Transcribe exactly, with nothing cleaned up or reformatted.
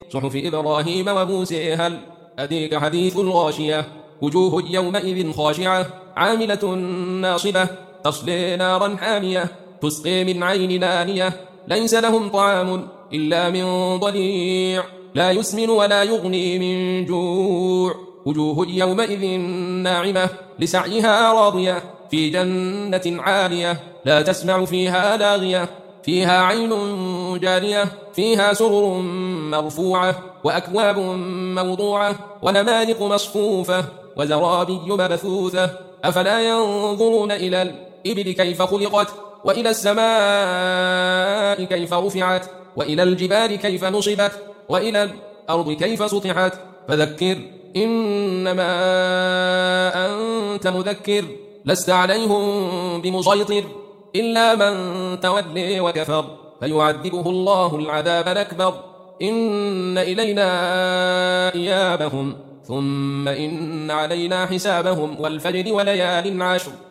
صحف إبراهيم وموسى. هل أتيك حديث الغاشية وجوه يومئذ خاشعة عاملة ناصبة تصلي نارا حامية تسقي من عين آنية ليس لهم طعام إلا من ضريع لا يسمن ولا يغني من جوع وجوه يومئذ ناعمة لسعيها راضية في جنة عالية لا تسمع فيها لاغية فيها عين جارية فيها سرر مرفوعة وأكواب موضوعة ونمارق مصفوفة وزرابي مبثوثة أفلا ينظرون إلى الإبل كيف خلقت وإلى السماء كيف رفعت وإلى الجبال كيف نصبت وإلى الأرض كيف سطحت فذكر إنما أنت مذكر لست عليهم بمسيطر إلا من تولي وكفر فيعذبه الله العذاب الأكبر إن إلينا إيابهم ثم إن علينا حسابهم والفجر وليال عشر